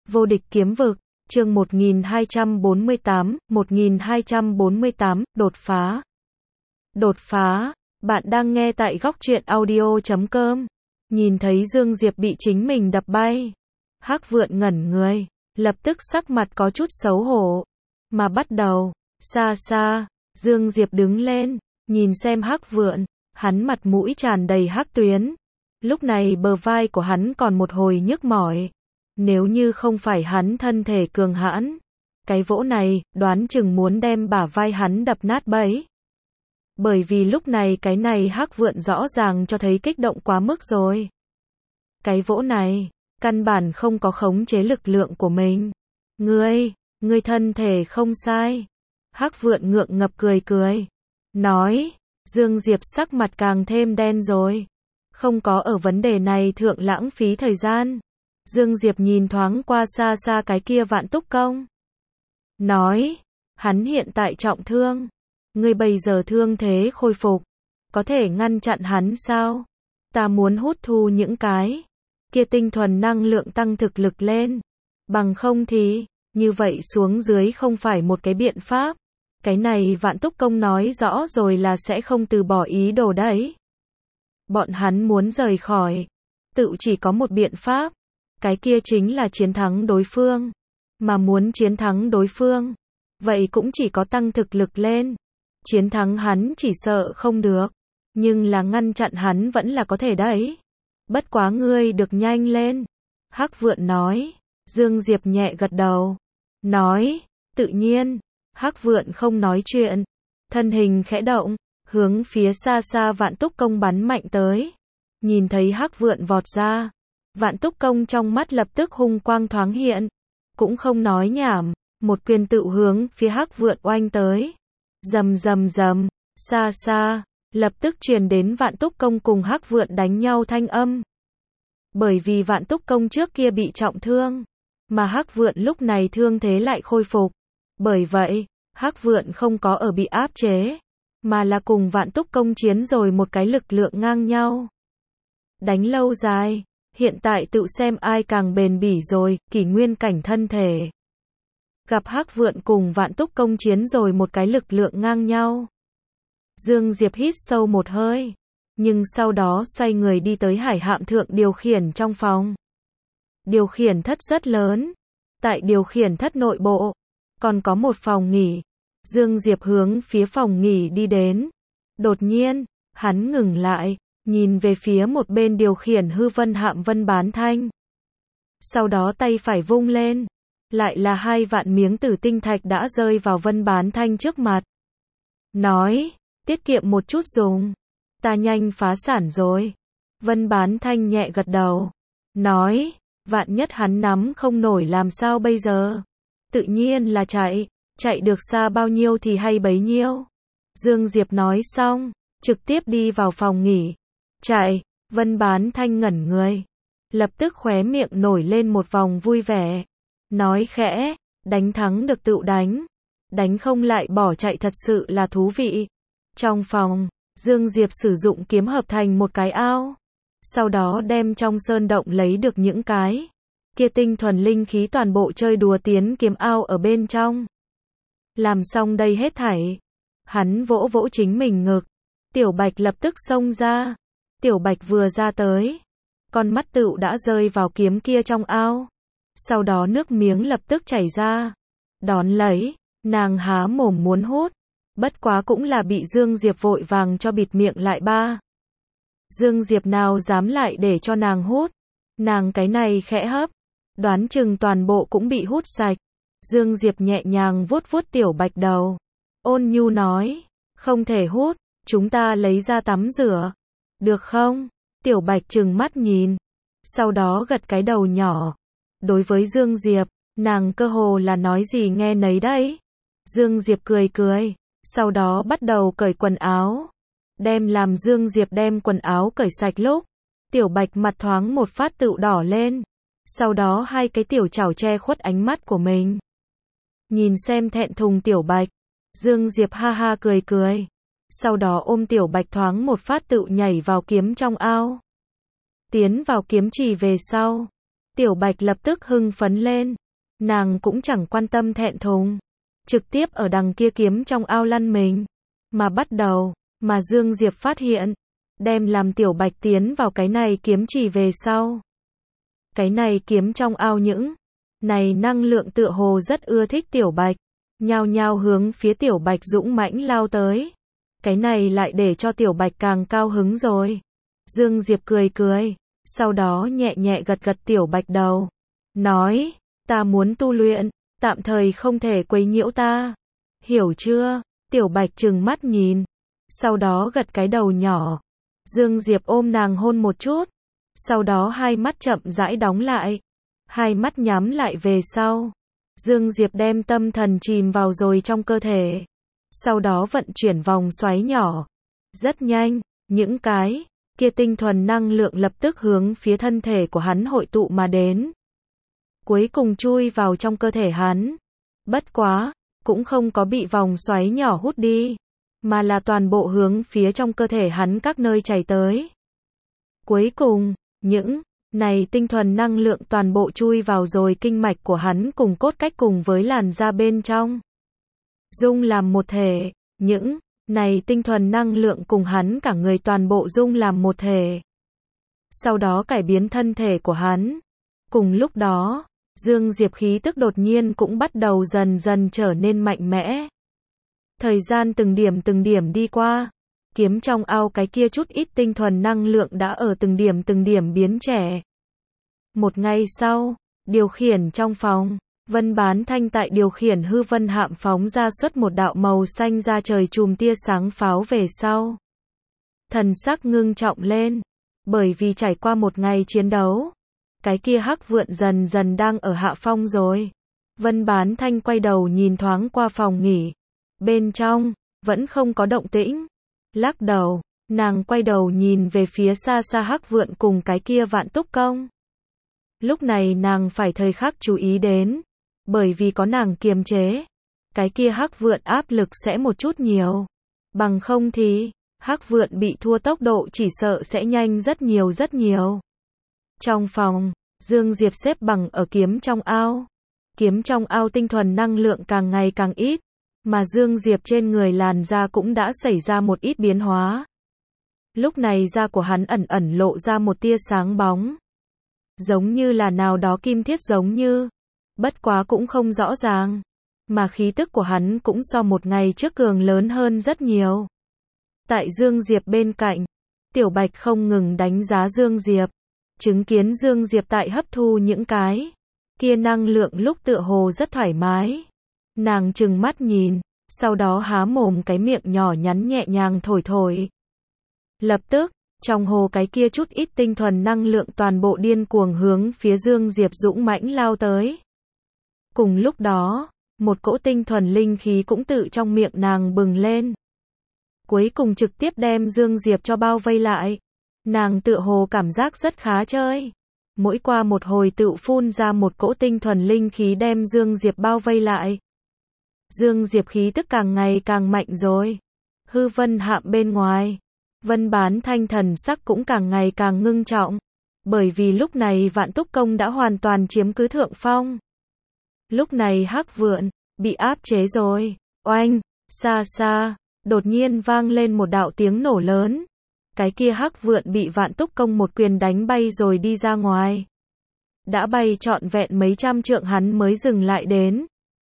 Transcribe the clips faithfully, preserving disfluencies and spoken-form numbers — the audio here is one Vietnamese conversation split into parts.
Vô địch kiếm vực, chương một nghìn hai trăm bốn mươi tám, một nghìn hai trăm bốn mươi tám, đột phá. Đột phá, bạn đang nghe tại góc truyện audio chấm com. Nhìn thấy Dương Diệp bị chính mình đập bay, Hắc Vượn ngẩn người, lập tức sắc mặt có chút xấu hổ. Mà bắt đầu, xa xa, Dương Diệp đứng lên, nhìn xem Hắc Vượn, hắn mặt mũi tràn đầy hắc tuyến. Lúc này bờ vai của hắn còn một hồi nhức mỏi. Nếu như không phải hắn thân thể cường hãn, cái vỗ này, đoán chừng muốn đem bả vai hắn đập nát bấy. Bởi vì lúc này cái này Hắc Vượn rõ ràng cho thấy kích động quá mức rồi. Cái vỗ này, căn bản không có khống chế lực lượng của mình. Ngươi, ngươi thân thể không sai. Hắc Vượn ngượng ngập cười cười. Nói, Dương Diệp sắc mặt càng thêm đen rồi. Không có ở vấn đề này thượng lãng phí thời gian. Dương Diệp nhìn thoáng qua xa xa cái kia Vạn Túc Công. Nói, hắn hiện tại trọng thương. Ngươi bây giờ thương thế khôi phục. Có thể ngăn chặn hắn sao? Ta muốn hút thu những cái kia tinh thuần năng lượng tăng thực lực lên. Bằng không thì, như vậy xuống dưới không phải một cái biện pháp. Cái này Vạn Túc Công nói rõ rồi là sẽ không từ bỏ ý đồ đấy. Bọn hắn muốn rời khỏi, tự chỉ có một biện pháp. Cái kia chính là chiến thắng đối phương. Mà muốn chiến thắng đối phương, vậy cũng chỉ có tăng thực lực lên. Chiến thắng hắn chỉ sợ không được, nhưng là ngăn chặn hắn vẫn là có thể đấy. Bất quá ngươi được nhanh lên. Hắc Vượn nói. Dương Diệp nhẹ gật đầu. Nói, tự nhiên. Hắc Vượn không nói chuyện. Thân hình khẽ động, hướng phía xa xa Vạn Túc Công bắn mạnh tới. Nhìn thấy Hắc Vượn vọt ra, Vạn Túc Công trong mắt lập tức hung quang thoáng hiện. Cũng không nói nhảm, một quyền tự hướng phía Hắc Vượn oanh tới. Rầm rầm rầm, xa xa, lập tức truyền đến Vạn Túc Công cùng Hắc Vượn đánh nhau thanh âm. Bởi vì Vạn Túc Công trước kia bị trọng thương, mà Hắc Vượn lúc này thương thế lại khôi phục. Bởi vậy, Hắc Vượn không có ở bị áp chế, mà là cùng Vạn Túc Công chiến rồi một cái lực lượng ngang nhau. Đánh lâu dài, hiện tại tự xem ai càng bền bỉ rồi, kỷ nguyên cảnh thân thể. Gặp Hắc Vượn cùng Vạn Túc Công chiến rồi một cái lực lượng ngang nhau. Dương Diệp hít sâu một hơi, nhưng sau đó xoay người đi tới Hải Hạm Thượng điều khiển trong phòng. Điều khiển thất rất lớn, tại điều khiển thất nội bộ, còn có một phòng nghỉ. Dương Diệp hướng phía phòng nghỉ đi đến. Đột nhiên, hắn ngừng lại, nhìn về phía một bên điều khiển hư vân hạm Vân Bán Thanh. Sau đó tay phải vung lên, lại là hai vạn miếng tử tinh thạch đã rơi vào Vân Bán Thanh trước mặt. Nói, tiết kiệm một chút dùng, ta nhanh phá sản rồi. Vân Bán Thanh nhẹ gật đầu. Nói, vạn nhất hắn nắm không nổi làm sao bây giờ? Tự nhiên là chạy, chạy được xa bao nhiêu thì hay bấy nhiêu. Dương Diệp nói xong, trực tiếp đi vào phòng nghỉ. Chạy, Vân Bán Thanh ngẩn người. Lập tức khóe miệng nổi lên một vòng vui vẻ. Nói khẽ, đánh thắng được tự đánh. Đánh không lại bỏ chạy thật sự là thú vị. Trong phòng, Dương Diệp sử dụng kiếm hợp thành một cái ao. Sau đó đem trong sơn động lấy được những cái kia tinh thuần linh khí toàn bộ chơi đùa tiến kiếm ao ở bên trong. Làm xong đây hết thảy, hắn vỗ vỗ chính mình ngực. Tiểu Bạch lập tức xông ra. Tiểu Bạch vừa ra tới, con mắt tựu đã rơi vào kiếm kia trong ao. Sau đó nước miếng lập tức chảy ra. Đón lấy, nàng há mồm muốn hút. Bất quá cũng là bị Dương Diệp vội vàng cho bịt miệng lại ba. Dương Diệp nào dám lại để cho nàng hút. Nàng cái này khẽ hấp, đoán chừng toàn bộ cũng bị hút sạch. Dương Diệp nhẹ nhàng vuốt vuốt Tiểu Bạch đầu. Ôn nhu nói, không thể hút, chúng ta lấy ra tắm rửa. Được không? Tiểu Bạch trừng mắt nhìn. Sau đó gật cái đầu nhỏ. Đối với Dương Diệp, nàng cơ hồ là nói gì nghe nấy đấy. Dương Diệp cười cười. Sau đó bắt đầu cởi quần áo. Đem làm Dương Diệp đem quần áo cởi sạch lúc, Tiểu Bạch mặt thoáng một phát tựu đỏ lên. Sau đó hai cái tiểu chảo che khuất ánh mắt của mình. Nhìn xem thẹn thùng Tiểu Bạch, Dương Diệp ha ha cười cười. Sau đó ôm Tiểu Bạch thoáng một phát tựu nhảy vào kiếm trong ao. Tiến vào kiếm trì về sau, Tiểu Bạch lập tức hưng phấn lên. nàng cũng chẳng quan tâm thẹn thùng, trực tiếp ở đằng kia kiếm trong ao lăn mình, mà bắt đầu, mà Dương Diệp phát hiện, đem làm Tiểu Bạch tiến vào cái này kiếm chỉ về sau. Cái này kiếm trong ao những này năng lượng tựa hồ rất ưa thích Tiểu Bạch, nhao nhao hướng phía Tiểu Bạch dũng mãnh lao tới. Cái này lại để cho Tiểu Bạch càng cao hứng rồi. Dương Diệp cười cười, sau đó nhẹ nhẹ gật gật Tiểu Bạch đầu, nói, ta muốn tu luyện, tạm thời không thể quấy nhiễu ta. Hiểu chưa? Tiểu Bạch trừng mắt nhìn, sau đó gật cái đầu nhỏ. Dương Diệp ôm nàng hôn một chút, sau đó hai mắt chậm rãi đóng lại, hai mắt nhắm lại về sau. Dương Diệp đem tâm thần chìm vào rồi trong cơ thể, sau đó vận chuyển vòng xoáy nhỏ. Rất nhanh, những cái kia tinh thuần năng lượng lập tức hướng phía thân thể của hắn hội tụ mà đến. Cuối cùng chui vào trong cơ thể hắn. Bất quá, cũng không có bị vòng xoáy nhỏ hút đi, mà là toàn bộ hướng phía trong cơ thể hắn các nơi chảy tới. Cuối cùng, những này tinh thuần năng lượng toàn bộ chui vào rồi kinh mạch của hắn cùng cốt cách cùng với làn da bên trong. Dung làm một thể, những này tinh thuần năng lượng cùng hắn cả người toàn bộ dung làm một thể. Sau đó cải biến thân thể của hắn. Cùng lúc đó, Dương Diệp khí tức đột nhiên cũng bắt đầu dần dần trở nên mạnh mẽ. Thời gian từng điểm từng điểm đi qua, kiếm trong ao cái kia chút ít tinh thuần năng lượng đã ở từng điểm từng điểm biến trẻ. Một ngày sau, điều khiển trong phòng, Vân Bán Thanh tại điều khiển hư vân hạm phóng ra xuất một đạo màu xanh ra trời chùm tia sáng pháo về sau. Thần sắc ngưng trọng lên, bởi vì trải qua một ngày chiến đấu, cái kia hắc vượn dần dần đang ở hạ phong rồi. Vân Bán Thanh quay đầu nhìn thoáng qua phòng nghỉ, bên trong, vẫn không có động tĩnh. Lắc đầu, nàng quay đầu nhìn về phía xa xa hắc vượn cùng cái kia vạn túc công. Lúc này nàng phải thời khắc chú ý đến, bởi vì có nàng kiềm chế, cái kia hắc vượn áp lực sẽ một chút nhiều. Bằng không thì, hắc vượn bị thua tốc độ chỉ sợ sẽ nhanh rất nhiều rất nhiều. Trong phòng, Dương Diệp xếp bằng ở kiếm trong ao. Kiếm trong ao tinh thuần năng lượng càng ngày càng ít, mà Dương Diệp trên người làn da cũng đã xảy ra một ít biến hóa. Lúc này da của hắn ẩn ẩn lộ ra một tia sáng bóng, giống như là nào đó kim thiết giống như, bất quá cũng không rõ ràng, mà khí tức của hắn cũng so một ngày trước cường lớn hơn rất nhiều. Tại Dương Diệp bên cạnh, Tiểu Bạch không ngừng đánh giá Dương Diệp, chứng kiến Dương Diệp tại hấp thu những cái kia năng lượng lúc tựa hồ rất thoải mái. Nàng trừng mắt nhìn, sau đó há mồm cái miệng nhỏ nhắn nhẹ nhàng thổi thổi. Lập tức, trong hồ cái kia chút ít tinh thuần năng lượng toàn bộ điên cuồng hướng phía Dương Diệp dũng mãnh lao tới. Cùng lúc đó, một cỗ tinh thuần linh khí cũng tự trong miệng nàng bừng lên. Cuối cùng trực tiếp đem Dương Diệp cho bao vây lại. Nàng tựa hồ cảm giác rất khá chơi. Mỗi qua một hồi tự phun ra một cỗ tinh thuần linh khí đem Dương Diệp bao vây lại. Dương Diệp khí tức càng ngày càng mạnh rồi. Hư vân hạm bên ngoài, Vân Bán Thanh thần sắc cũng càng ngày càng ngưng trọng. Bởi vì lúc này Vạn Túc Công đã hoàn toàn chiếm cứ thượng phong. Lúc này hắc vượn, bị áp chế rồi. Oanh, xa xa, đột nhiên vang lên một đạo tiếng nổ lớn. Cái kia hắc vượn bị Vạn Túc Công một quyền đánh bay rồi đi ra ngoài. Đã bay trọn vẹn mấy trăm trượng hắn mới dừng lại đến.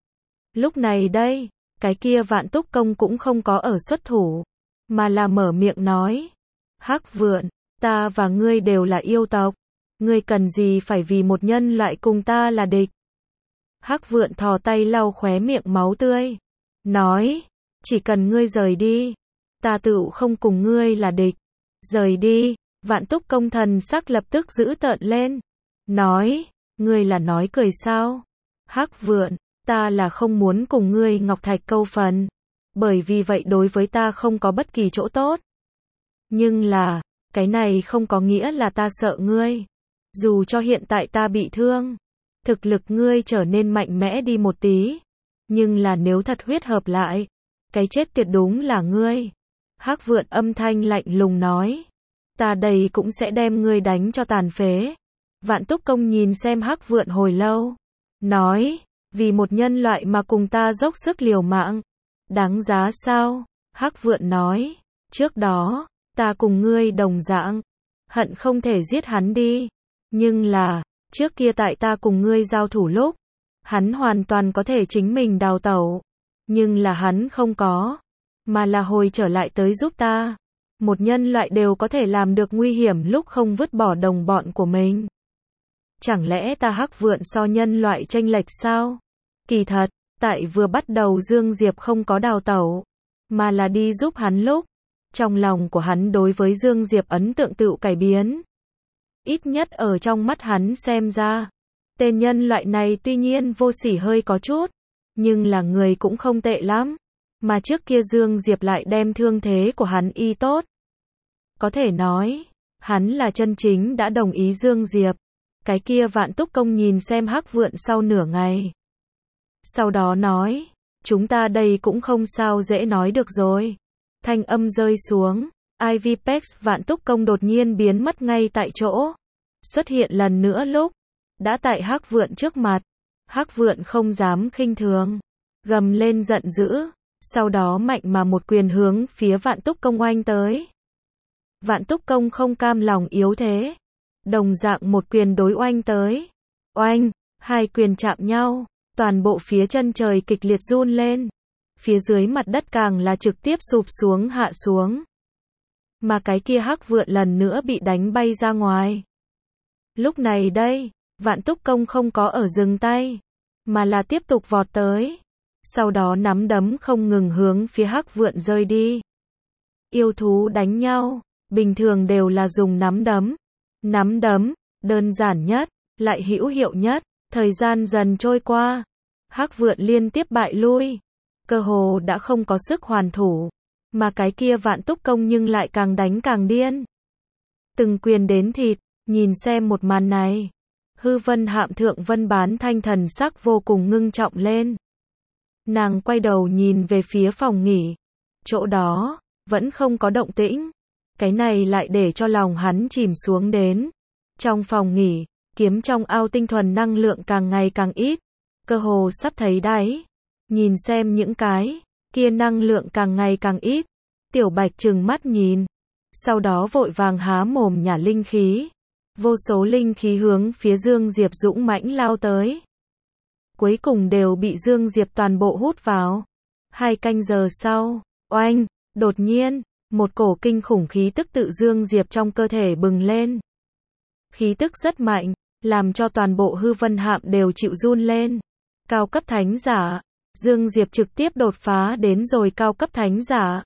Lúc này đây, cái kia Vạn Túc Công cũng không có ở xuất thủ, mà là mở miệng nói. Hắc vượn, ta và ngươi đều là yêu tộc. Ngươi cần gì phải vì một nhân loại cùng ta là địch. Hắc vượn thò tay lau khóe miệng máu tươi. Nói, chỉ cần ngươi rời đi, ta tựu không cùng ngươi là địch. Rời đi, Vạn Túc Công thần sắc lập tức giữ tợn lên. Nói, ngươi là nói cười sao? Hắc vượn, ta là không muốn cùng ngươi ngọc thạch câu phần. Bởi vì vậy đối với ta không có bất kỳ chỗ tốt. Nhưng là, cái này không có nghĩa là ta sợ ngươi. Dù cho hiện tại ta bị thương, thực lực ngươi trở nên mạnh mẽ đi một tí. Nhưng là nếu thật huyết hợp lại, cái chết tuyệt đúng là ngươi. Hắc vượn âm thanh lạnh lùng nói. Ta đây cũng sẽ đem ngươi đánh cho tàn phế. Vạn Túc Công nhìn xem hắc vượn hồi lâu. nói, vì một nhân loại mà cùng ta dốc sức liều mạng, đáng giá sao? Hắc Vượn nói, trước đó, ta cùng ngươi đồng dạng, hận không thể giết hắn đi, nhưng là, trước kia tại ta cùng ngươi giao thủ lúc, hắn hoàn toàn có thể chính mình đào tẩu, nhưng là hắn không có, mà là hồi trở lại tới giúp ta. Một nhân loại đều có thể làm được nguy hiểm lúc không vứt bỏ đồng bọn của mình. Chẳng lẽ ta Hắc Vượn so nhân loại chênh lệch sao? Kỳ thật, tại vừa bắt đầu Dương Diệp không có đào tẩu, mà là đi giúp hắn lúc, trong lòng của hắn đối với Dương Diệp ấn tượng tựu cải biến. Ít nhất ở trong mắt hắn xem ra, tên nhân loại này tuy nhiên vô sỉ hơi có chút, nhưng là người cũng không tệ lắm. Mà trước kia Dương Diệp lại đem thương thế của hắn y tốt. Có thể nói, hắn là chân chính đã đồng ý Dương Diệp. Cái kia Vạn Túc Công nhìn xem Hắc Vượn sau nửa ngày. Sau đó nói, chúng ta đây cũng không sao dễ nói được rồi. Thanh âm rơi xuống, Ivy Pex Vạn Túc Công đột nhiên biến mất ngay tại chỗ. Xuất hiện lần nữa lúc, đã tại Hắc Vượn trước mặt. Hắc Vượn không dám khinh thường, gầm lên giận dữ. Sau đó mạnh mà một quyền hướng phía Vạn Túc Công oanh tới. Vạn Túc Công không cam lòng yếu thế, đồng dạng một quyền đối oanh tới. Oanh, hai quyền chạm nhau, toàn bộ phía chân trời kịch liệt run lên. Phía dưới mặt đất càng là trực tiếp sụp xuống hạ xuống. Mà cái kia Hắc Vượn lần nữa bị đánh bay ra ngoài. Lúc này đây, Vạn Túc Công không có ở dừng tay, mà là tiếp tục vọt tới. Sau đó nắm đấm không ngừng hướng phía Hắc Vượn rơi đi. Yêu thú đánh nhau, bình thường đều là dùng nắm đấm. Nắm đấm, đơn giản nhất, lại hữu hiệu nhất. Thời gian dần trôi qua, Hắc Vượn liên tiếp bại lui, cơ hồ đã không có sức hoàn thủ. Mà cái kia Vạn Túc Công nhưng lại càng đánh càng điên. Từng quyền đến thịt, nhìn xem một màn này. Hư Vân Hạm Thượng Vân Bán Thanh thần sắc vô cùng ngưng trọng lên. Nàng quay đầu nhìn về phía phòng nghỉ. Chỗ đó, vẫn không có động tĩnh. Cái này lại để cho lòng hắn chìm xuống đến. Trong phòng nghỉ, kiếm trong ao tinh thuần năng lượng càng ngày càng ít. Cơ hồ sắp thấy đáy. Nhìn xem những cái, kia năng lượng càng ngày càng ít. Tiểu Bạch trừng mắt nhìn. Sau đó vội vàng há mồm nhả linh khí. Vô số linh khí hướng phía Dương Diệp dũng mãnh lao tới. Cuối cùng đều bị Dương Diệp toàn bộ hút vào. Hai canh giờ sau, oanh, đột nhiên, một cổ kinh khủng khí tức tự Dương Diệp trong cơ thể bừng lên. Khí tức rất mạnh, làm cho toàn bộ Hư Vân Hạm đều chịu run lên. Cao cấp thánh giả, Dương Diệp trực tiếp đột phá đến rồi cao cấp thánh giả.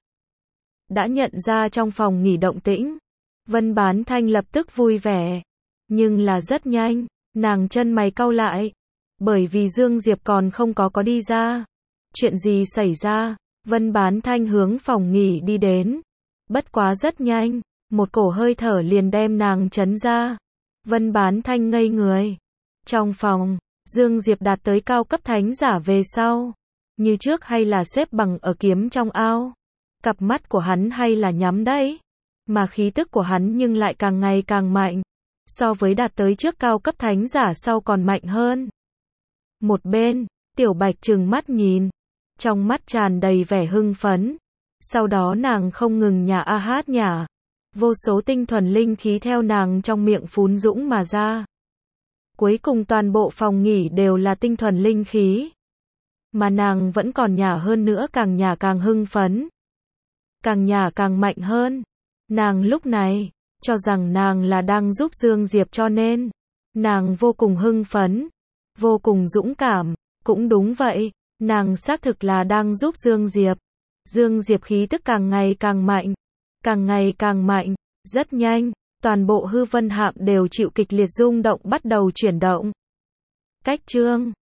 Đã nhận ra trong phòng nghỉ động tĩnh, Vân Bán Thanh lập tức vui vẻ. Nhưng là rất nhanh, nàng chân mày cau lại. Bởi vì Dương Diệp còn không có có đi ra. Chuyện gì xảy ra? Vân Bán Thanh hướng phòng nghỉ đi đến. Bất quá rất nhanh, một cổ hơi thở liền đem nàng chấn ra. Vân Bán Thanh ngây người. Trong phòng, Dương Diệp đạt tới cao cấp thánh giả về sau. Như trước hay là xếp bằng ở kiếm trong ao. Cặp mắt của hắn hay là nhắm đấy. Mà khí tức của hắn nhưng lại càng ngày càng mạnh. So với đạt tới trước cao cấp thánh giả sau còn mạnh hơn. Một bên, Tiểu Bạch trừng mắt nhìn. Trong mắt tràn đầy vẻ hưng phấn. Sau đó nàng không ngừng nhả a hát nhả. Vô số tinh thuần linh khí theo nàng trong miệng phún dũng mà ra. Cuối cùng toàn bộ phòng nghỉ đều là tinh thuần linh khí. Mà nàng vẫn còn nhả hơn nữa, càng nhả càng hưng phấn. Càng nhả càng mạnh hơn. Nàng lúc này, cho rằng nàng là đang giúp Dương Diệp cho nên. Nàng vô cùng hưng phấn. Vô cùng dũng cảm. Cũng đúng vậy, nàng xác thực là đang giúp Dương Diệp. Dương Diệp khí tức càng ngày càng mạnh. Càng ngày càng mạnh. Rất nhanh, toàn bộ Hư Vân Hạm đều chịu kịch liệt rung động bắt đầu chuyển động. Cách chương